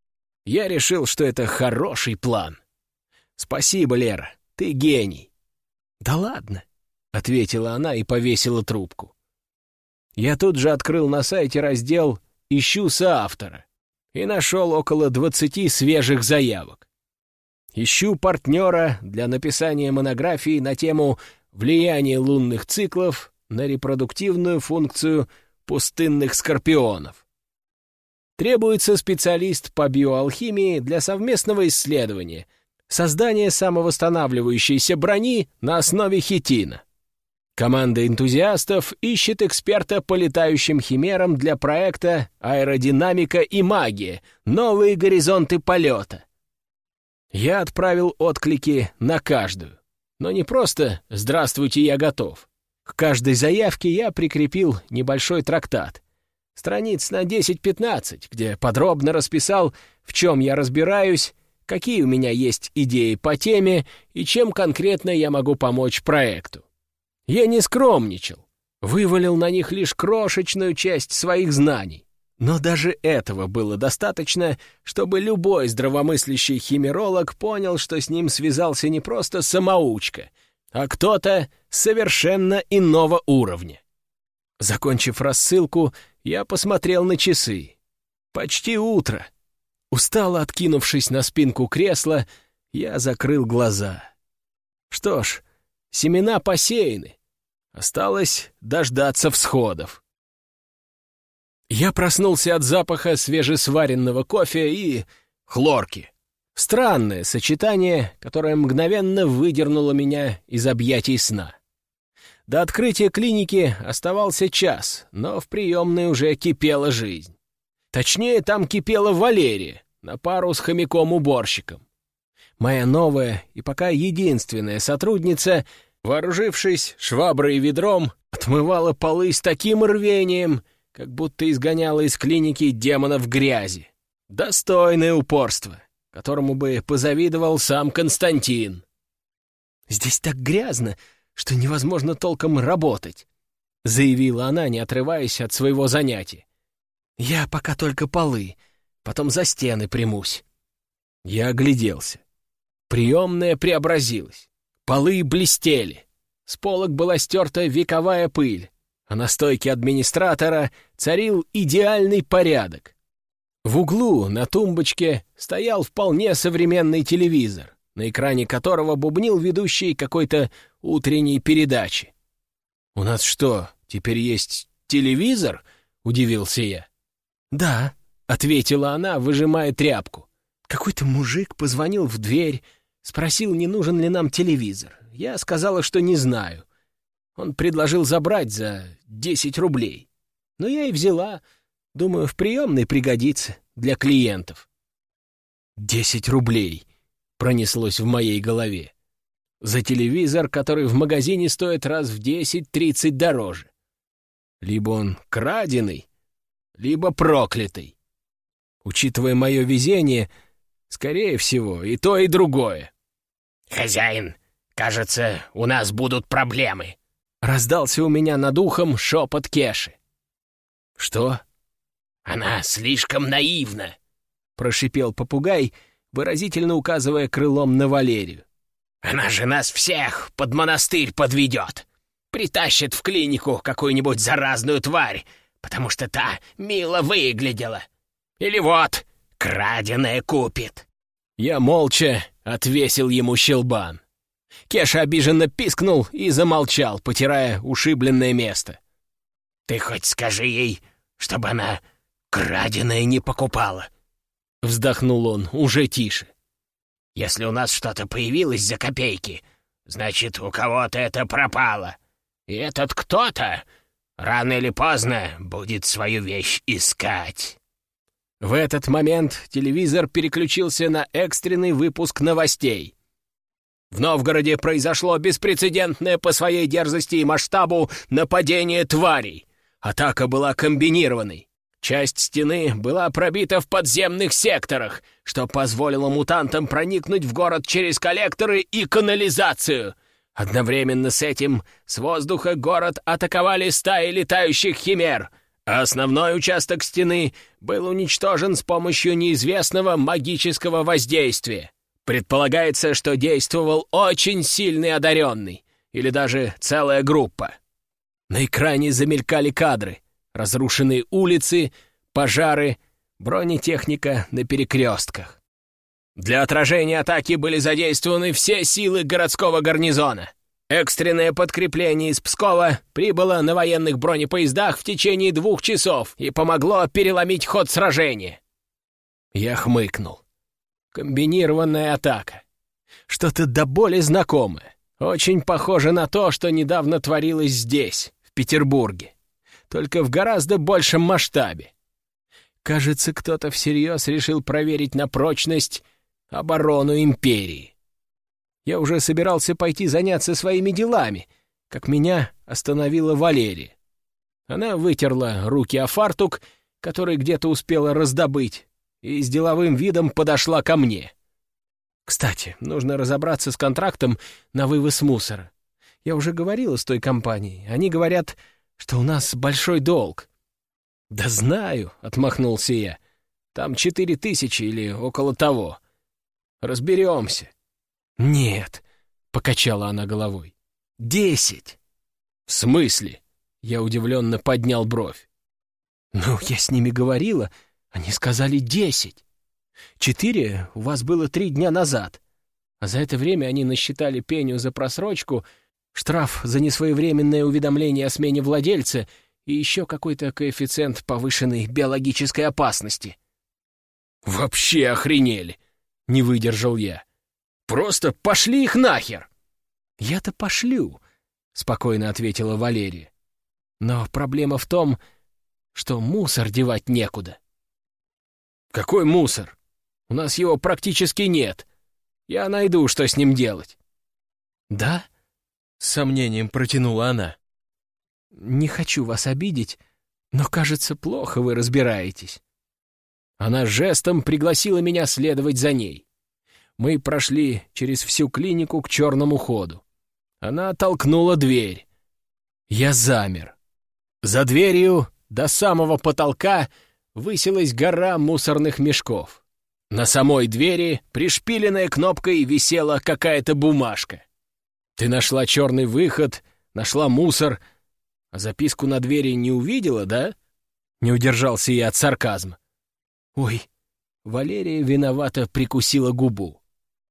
Я решил, что это хороший план. Спасибо, Лера, ты гений. Да ладно, — ответила она и повесила трубку. Я тут же открыл на сайте раздел «Ищу соавтора» и нашел около двадцати свежих заявок. Ищу партнера для написания монографии на тему «Влияние лунных циклов на репродуктивную функцию пустынных скорпионов». Требуется специалист по биоалхимии для совместного исследования, создания самовосстанавливающейся брони на основе хитина. Команда энтузиастов ищет эксперта по летающим химерам для проекта «Аэродинамика и магия. Новые горизонты полета». Я отправил отклики на каждую. Но не просто «Здравствуйте, я готов». К каждой заявке я прикрепил небольшой трактат. Страниц на десять-пятнадцать, где подробно расписал, в чем я разбираюсь, какие у меня есть идеи по теме и чем конкретно я могу помочь проекту. Я не скромничал, вывалил на них лишь крошечную часть своих знаний. Но даже этого было достаточно, чтобы любой здравомыслящий химеролог понял, что с ним связался не просто самоучка, а кто-то совершенно иного уровня. Закончив рассылку, я посмотрел на часы. Почти утро. Устало откинувшись на спинку кресла, я закрыл глаза. Что ж, семена посеяны. Осталось дождаться всходов. Я проснулся от запаха свежесваренного кофе и хлорки. Странное сочетание, которое мгновенно выдернуло меня из объятий сна. До открытия клиники оставался час, но в приемной уже кипела жизнь. Точнее, там кипела Валерия, на пару с хомяком-уборщиком. Моя новая и пока единственная сотрудница, вооружившись шваброй и ведром, отмывала полы с таким рвением, как будто изгоняла из клиники демонов грязи. Достойное упорство, которому бы позавидовал сам Константин. «Здесь так грязно, что невозможно толком работать», — заявила она, не отрываясь от своего занятия. «Я пока только полы, потом за стены примусь». Я огляделся. Приемная преобразилась. Полы блестели. С полок была стерта вековая пыль, а на стойке администратора царил идеальный порядок. В углу на тумбочке стоял вполне современный телевизор, на экране которого бубнил ведущий какой-то утренней передачи. «У нас что, теперь есть телевизор?» — удивился я. «Да», — ответила она, выжимая тряпку. «Какой-то мужик позвонил в дверь, спросил, не нужен ли нам телевизор. Я сказала, что не знаю. Он предложил забрать за десять рублей. Но я и взяла. Думаю, в приемной пригодится для клиентов». «Десять рублей!» — пронеслось в моей голове. За телевизор, который в магазине стоит раз в десять-тридцать дороже. Либо он краденый, либо проклятый. Учитывая мое везение, скорее всего, и то, и другое. «Хозяин, кажется, у нас будут проблемы», — раздался у меня над ухом шепот Кеши. «Что?» «Она слишком наивна», — прошипел попугай, выразительно указывая крылом на Валерию. «Она же нас всех под монастырь подведет. Притащит в клинику какую-нибудь заразную тварь, потому что та мило выглядела. Или вот, краденое купит». Я молча отвесил ему щелбан. Кеша обиженно пискнул и замолчал, потирая ушибленное место. «Ты хоть скажи ей, чтобы она краденое не покупала», — вздохнул он уже тише. «Если у нас что-то появилось за копейки, значит, у кого-то это пропало. И этот кто-то рано или поздно будет свою вещь искать». В этот момент телевизор переключился на экстренный выпуск новостей. В Новгороде произошло беспрецедентное по своей дерзости и масштабу нападение тварей. Атака была комбинированной. Часть стены была пробита в подземных секторах, что позволило мутантам проникнуть в город через коллекторы и канализацию. Одновременно с этим с воздуха город атаковали стаи летающих химер, а основной участок стены был уничтожен с помощью неизвестного магического воздействия. Предполагается, что действовал очень сильный одаренный, или даже целая группа. На экране замелькали кадры. Разрушенные улицы, пожары, бронетехника на перекрестках. Для отражения атаки были задействованы все силы городского гарнизона. Экстренное подкрепление из Пскова прибыло на военных бронепоездах в течение двух часов и помогло переломить ход сражения. Я хмыкнул. Комбинированная атака. Что-то до боли знакомое. Очень похоже на то, что недавно творилось здесь, в Петербурге. Только в гораздо большем масштабе. Кажется, кто-то всерьез решил проверить на прочность оборону империи. Я уже собирался пойти заняться своими делами, как меня остановила Валерия. Она вытерла руки о фартук, который где-то успела раздобыть, и с деловым видом подошла ко мне. «Кстати, нужно разобраться с контрактом на вывоз мусора. Я уже говорила с той компанией. Они говорят, что у нас большой долг». «Да знаю», — отмахнулся я. «Там четыре тысячи или около того. Разберемся». «Нет», — покачала она головой. «Десять». «В смысле?» — я удивленно поднял бровь. «Ну, я с ними говорила, они сказали десять. Четыре у вас было три дня назад, а за это время они насчитали пеню за просрочку, штраф за несвоевременное уведомление о смене владельца и еще какой-то коэффициент повышенной биологической опасности». «Вообще охренели!» — не выдержал я. «Просто пошли их нахер!» «Я-то пошлю», — спокойно ответила Валерия. «Но проблема в том, что мусор девать некуда». «Какой мусор? У нас его практически нет. Я найду, что с ним делать». «Да?» — с сомнением протянула она. «Не хочу вас обидеть, но, кажется, плохо вы разбираетесь». Она жестом пригласила меня следовать за ней. Мы прошли через всю клинику к черному ходу. Она толкнула дверь. Я замер. За дверью до самого потолка высилась гора мусорных мешков. На самой двери, пришпиленная кнопкой, висела какая-то бумажка. «Ты нашла черный выход, нашла мусор, а записку на двери не увидела, да?» Не удержался я от сарказма. «Ой», — Валерия виновато прикусила губу.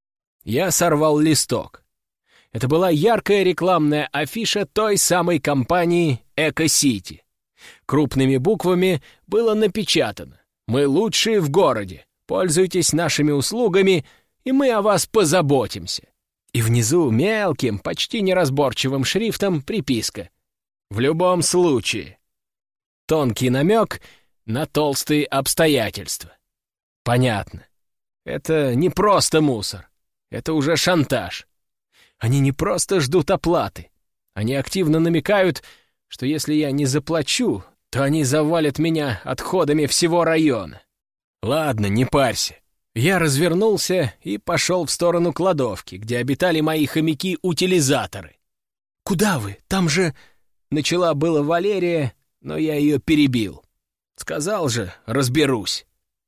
Я сорвал листок. Это была яркая рекламная афиша той самой компании «Эко-Сити». Крупными буквами было напечатано: «Мы лучшие в городе, пользуйтесь нашими услугами, и мы о вас позаботимся». И внизу мелким, почти неразборчивым шрифтом приписка: «В любом случае». Тонкий намек на толстые обстоятельства. Понятно. Это не просто мусор. Это уже шантаж. Они не просто ждут оплаты. Они активно намекают, что если я не заплачу, то они завалят меня отходами всего района. Ладно, не парься. Я развернулся и пошел в сторону кладовки, где обитали мои хомяки-утилизаторы. «Куда вы? Там же...» — начала было Валерия, но я ее перебил. Сказал же, разберусь.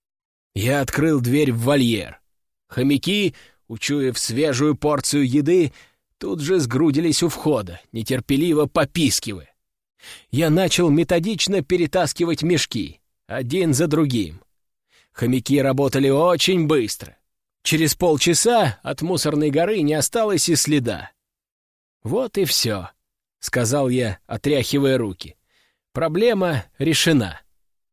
Я открыл дверь в вольер. Хомяки, учуяв свежую порцию еды, тут же сгрудились у входа, нетерпеливо попискивая. Я начал методично перетаскивать мешки, один за другим. Хомяки работали очень быстро. Через полчаса от мусорной горы не осталось и следа. «Вот и все», — сказал я, отряхивая руки. «Проблема решена».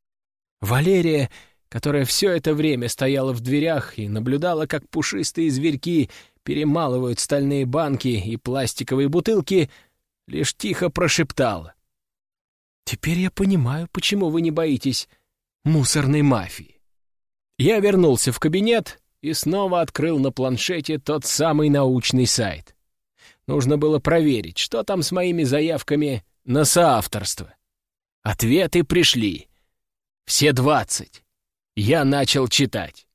Валерия, которая все это время стояла в дверях и наблюдала, как пушистые зверьки перемалывают стальные банки и пластиковые бутылки, лишь тихо прошептала: «Теперь я понимаю, почему вы не боитесь мусорной мафии». Я вернулся в кабинет и снова открыл на планшете тот самый научный сайт. Нужно было проверить, что там с моими заявками на соавторство. Ответы пришли. Все двадцать. Я начал читать.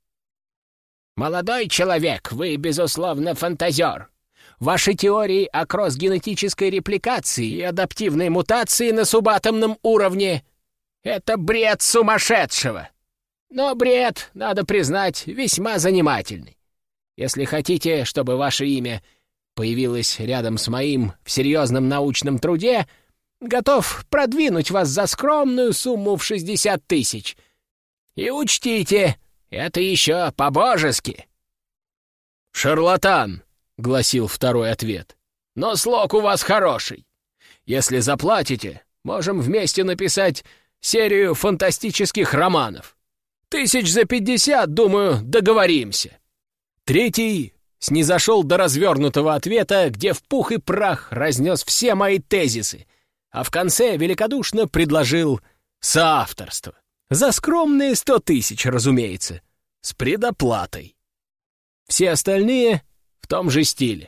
«Молодой человек, вы, безусловно, фантазер. Ваши теории о кросс-генетической репликации и адаптивной мутации на субатомном уровне — это бред сумасшедшего. Но бред, надо признать, весьма занимательный. Если хотите, чтобы ваше имя появилось рядом с моим в серьезном научном труде, готов продвинуть вас за скромную сумму в шестьдесят тысяч. И учтите, это еще по-божески». «Шарлатан», — гласил второй ответ. «Но слог у вас хороший. Если заплатите, можем вместе написать серию фантастических романов. Тысяч за пятьдесят, думаю, договоримся». Третий снизошел до развернутого ответа, где в пух и прах разнес все мои тезисы, а в конце великодушно предложил соавторство. За скромные сто тысяч, разумеется, с предоплатой. Все остальные в том же стиле.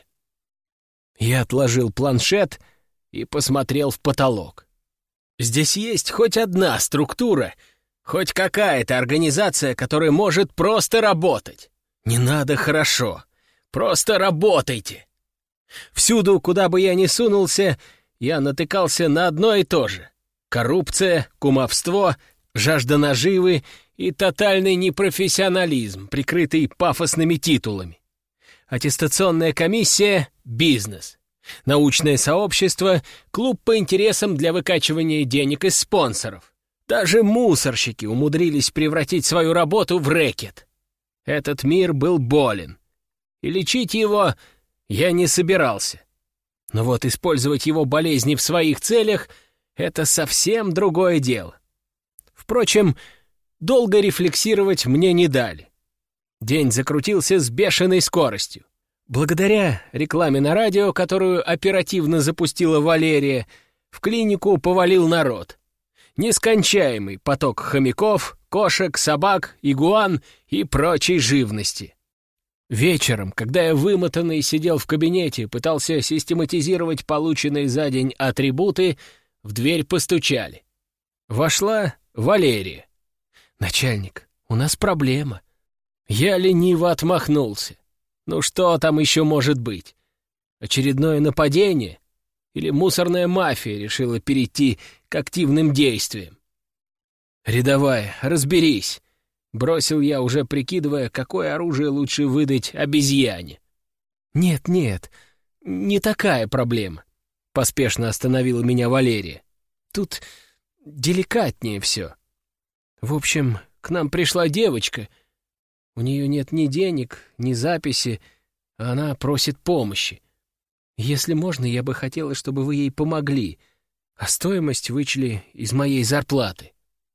Я отложил планшет и посмотрел в потолок. Здесь есть хоть одна структура, хоть какая-то организация, которая может просто работать. Не надо хорошо, просто работайте. Всюду, куда бы я ни сунулся, я натыкался на одно и то же. Коррупция, кумовство, жажда наживы и тотальный непрофессионализм, прикрытый пафосными титулами. Аттестационная комиссия — бизнес. Научное сообщество — клуб по интересам для выкачивания денег из спонсоров. Даже мусорщики умудрились превратить свою работу в рэкет. Этот мир был болен, и лечить его я не собирался. Но вот использовать его болезни в своих целях — это совсем другое дело. Впрочем, долго рефлексировать мне не дали. День закрутился с бешеной скоростью. Благодаря рекламе на радио, которую оперативно запустила Валерия, в клинику повалил народ. Нескончаемый поток хомяков, кошек, собак, игуан и прочей живности. Вечером, когда я вымотанный сидел в кабинете, пытался систематизировать полученные за день атрибуты, в дверь постучали. Вошла Валерия. «Начальник, у нас проблема». Я лениво отмахнулся. Ну что там еще может быть? Очередное нападение? Или мусорная мафия решила перейти к активным действиям? «Рядовая, разберись», — бросил я, уже прикидывая, какое оружие лучше выдать обезьяне. «Нет, нет, не такая проблема», — поспешно остановила меня Валерия. «Тут деликатнее все. В общем, к нам пришла девочка. У нее нет ни денег, ни записи, а она просит помощи. Если можно, я бы хотела, чтобы вы ей помогли, а стоимость вычли из моей зарплаты».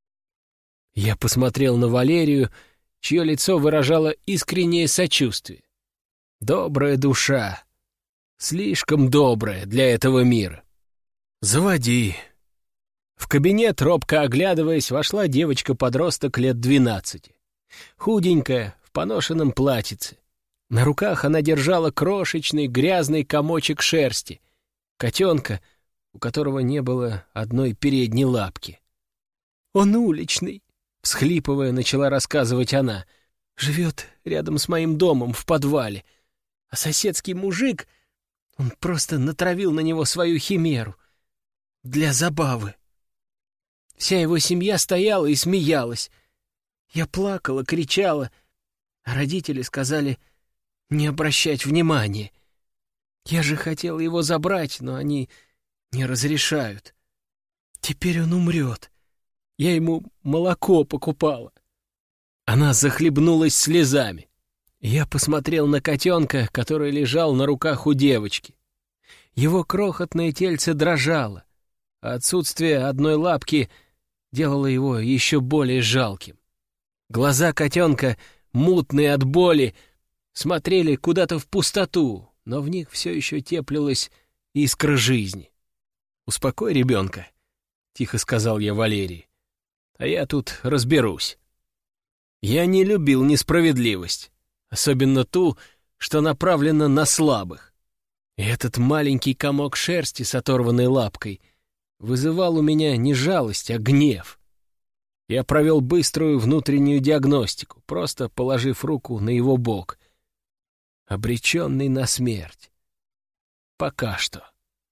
Я посмотрел на Валерию, чье лицо выражало искреннее сочувствие. Добрая душа, слишком добрая для этого мира. «Заводи». В кабинет, робко оглядываясь, вошла девочка-подросток лет двенадцати. Худенькая, в поношенном платьице. На руках она держала крошечный грязный комочек шерсти, котенка, у которого не было одной передней лапки. «Он уличный», — всхлипывая, начала рассказывать она. «Живет рядом с моим домом в подвале, а соседский мужик, он просто натравил на него свою химеру для забавы. Вся его семья стояла и смеялась. Я плакала, кричала, а родители сказали не обращать внимания. Я же хотела его забрать, но они не разрешают. Теперь он умрет. Я ему молоко покупала». Она захлебнулась слезами. Я посмотрел на котенка, который лежал на руках у девочки. Его крохотное тельце дрожало, а отсутствие одной лапки делало его еще более жалким. Глаза котенка, мутные от боли, смотрели куда-то в пустоту, но в них все еще теплилась искра жизни. «Успокой ребенка», — тихо сказал я Валерии, — «а я тут разберусь». Я не любил несправедливость, особенно ту, что направлена на слабых. И этот маленький комок шерсти с оторванной лапкой вызывал у меня не жалость, а гнев. Я провел быструю внутреннюю диагностику, просто положив руку на его бок. Обреченный на смерть. Пока что.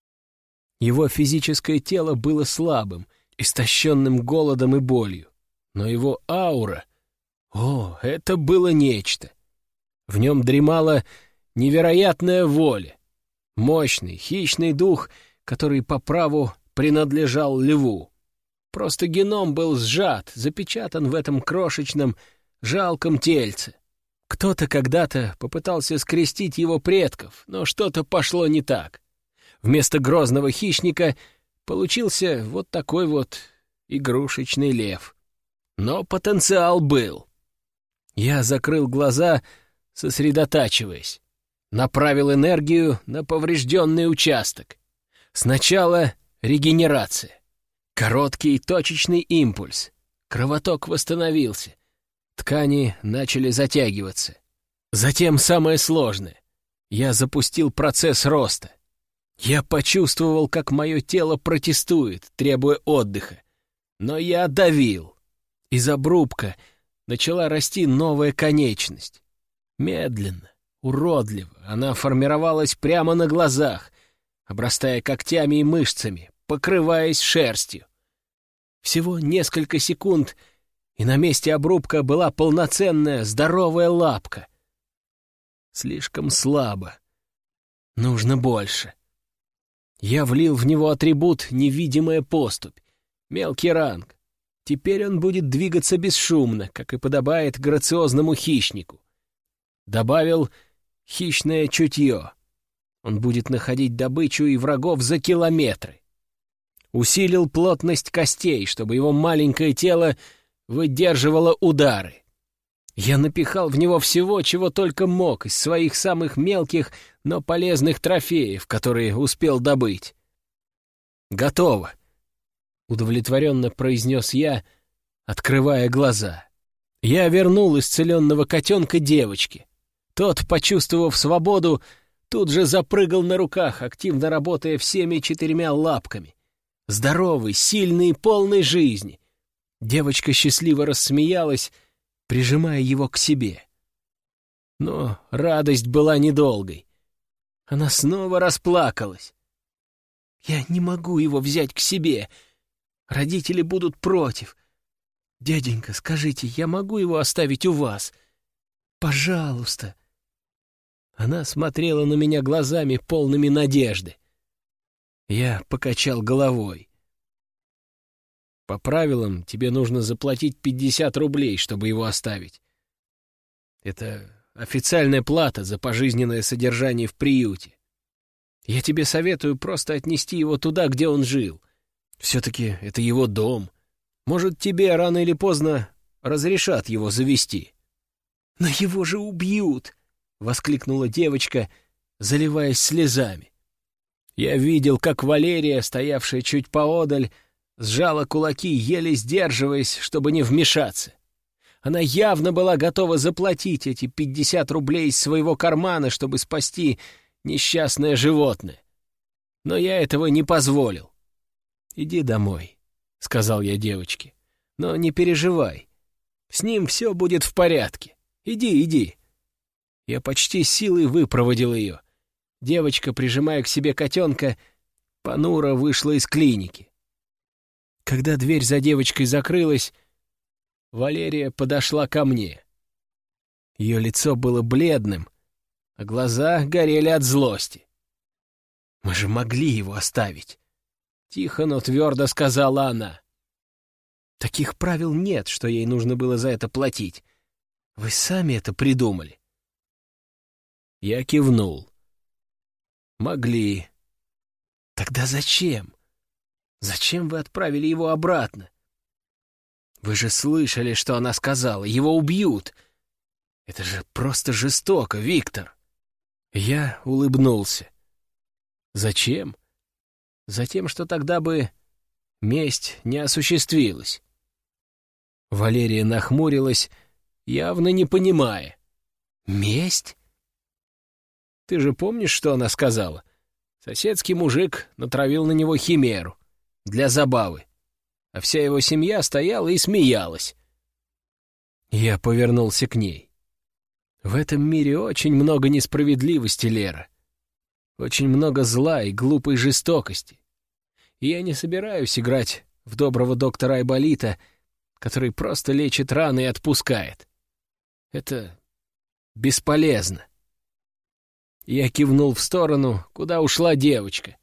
Его физическое тело было слабым, истощенным голодом и болью. Но его аура... О, это было нечто. В нем дремала невероятная воля. Мощный, хищный дух, который по праву принадлежал льву. Просто геном был сжат, запечатан в этом крошечном, жалком тельце. Кто-то когда-то попытался скрестить его предков, но что-то пошло не так. Вместо грозного хищника получился вот такой вот игрушечный лев. Но потенциал был. Я закрыл глаза, сосредотачиваясь. Направил энергию на поврежденный участок. Сначала регенерация. Короткий точечный импульс. Кровоток восстановился. Ткани начали затягиваться. Затем самое сложное. Я запустил процесс роста. Я почувствовал, как мое тело протестует, требуя отдыха. Но я давил. Из обрубка начала расти новая конечность. Медленно, уродливо, она формировалась прямо на глазах, обрастая когтями и мышцами, покрываясь шерстью. Всего несколько секунд, и на месте обрубка была полноценная здоровая лапка. Слишком слабо. Нужно больше. Я влил в него атрибут «невидимая поступь», мелкий ранг. Теперь он будет двигаться бесшумно, как и подобает грациозному хищнику. Добавил хищное чутье. Он будет находить добычу и врагов за километры. Усилил плотность костей, чтобы его маленькое тело выдерживало удары. Я напихал в него всего, чего только мог, из своих самых мелких, но полезных трофеев, которые успел добыть. «Готово», — удовлетворенно произнес я, открывая глаза. Я вернул исцеленного котенка девочке. Тот, почувствовав свободу, тут же запрыгал на руках, активно работая всеми четырьмя лапками. Здоровый, сильный и полный жизни. Девочка счастливо рассмеялась, прижимая его к себе. Но радость была недолгой. Она снова расплакалась. «Я не могу его взять к себе. Родители будут против. Дяденька, скажите, я могу его оставить у вас? Пожалуйста». Она смотрела на меня глазами, полными надежды. Я покачал головой. «По правилам, тебе нужно заплатить пятьдесят рублей, чтобы его оставить. Это официальная плата за пожизненное содержание в приюте. Я тебе советую просто отнести его туда, где он жил. Все-таки это его дом. Может, тебе рано или поздно разрешат его завести». «Но его же убьют!» — воскликнула девочка, заливаясь слезами. Я видел, как Валерия, стоявшая чуть поодаль, сжала кулаки, еле сдерживаясь, чтобы не вмешаться. Она явно была готова заплатить эти пятьдесят рублей из своего кармана, чтобы спасти несчастное животное. Но я этого не позволил. «Иди домой», — сказал я девочке. «Но не переживай. С ним все будет в порядке. Иди, иди». Я почти силой выпроводил ее. Девочка, прижимая к себе котенка, понуро вышла из клиники. Когда дверь за девочкой закрылась, Валерия подошла ко мне. Ее лицо было бледным, а глаза горели от злости. «Мы же могли его оставить», — тихо, но твердо сказала она. «Таких правил нет, что ей нужно было за это платить. Вы сами это придумали». Я кивнул. «Могли». «Тогда зачем? Зачем вы отправили его обратно? Вы же слышали, что она сказала. Его убьют. Это же просто жестоко, Виктор». Я улыбнулся. «Зачем? Затем, что тогда бы месть не осуществилась». Валерия нахмурилась, явно не понимая. «Месть? Ты же помнишь, что она сказала? Соседский мужик натравил на него химеру для забавы, а вся его семья стояла и смеялась». Я повернулся к ней. «В этом мире очень много несправедливости, Лера. Очень много зла и глупой жестокости. И я не собираюсь играть в доброго доктора Айболита, который просто лечит раны и отпускает. Это бесполезно». Я кивнул в сторону, куда ушла девочка.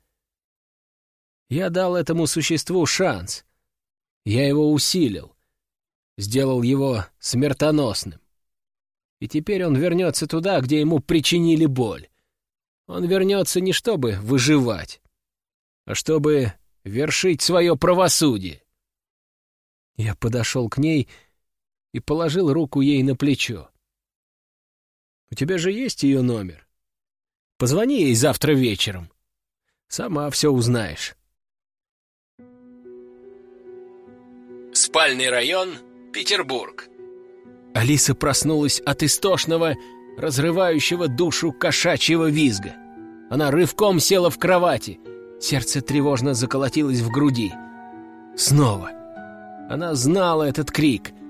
Я дал этому существу шанс. Я его усилил, сделал его смертоносным. И теперь он вернется туда, где ему причинили боль. Он вернется не чтобы выживать, а чтобы вершить свое правосудие. Я подошел к ней и положил руку ей на плечо. «У тебя же есть ее номер? Позвони ей завтра вечером. Сама все узнаешь». Спальный район, Петербург. Алиса проснулась от истошного, разрывающего душу кошачьего визга. Она рывком села в кровати. Сердце тревожно заколотилось в груди. Снова. Она знала этот крик —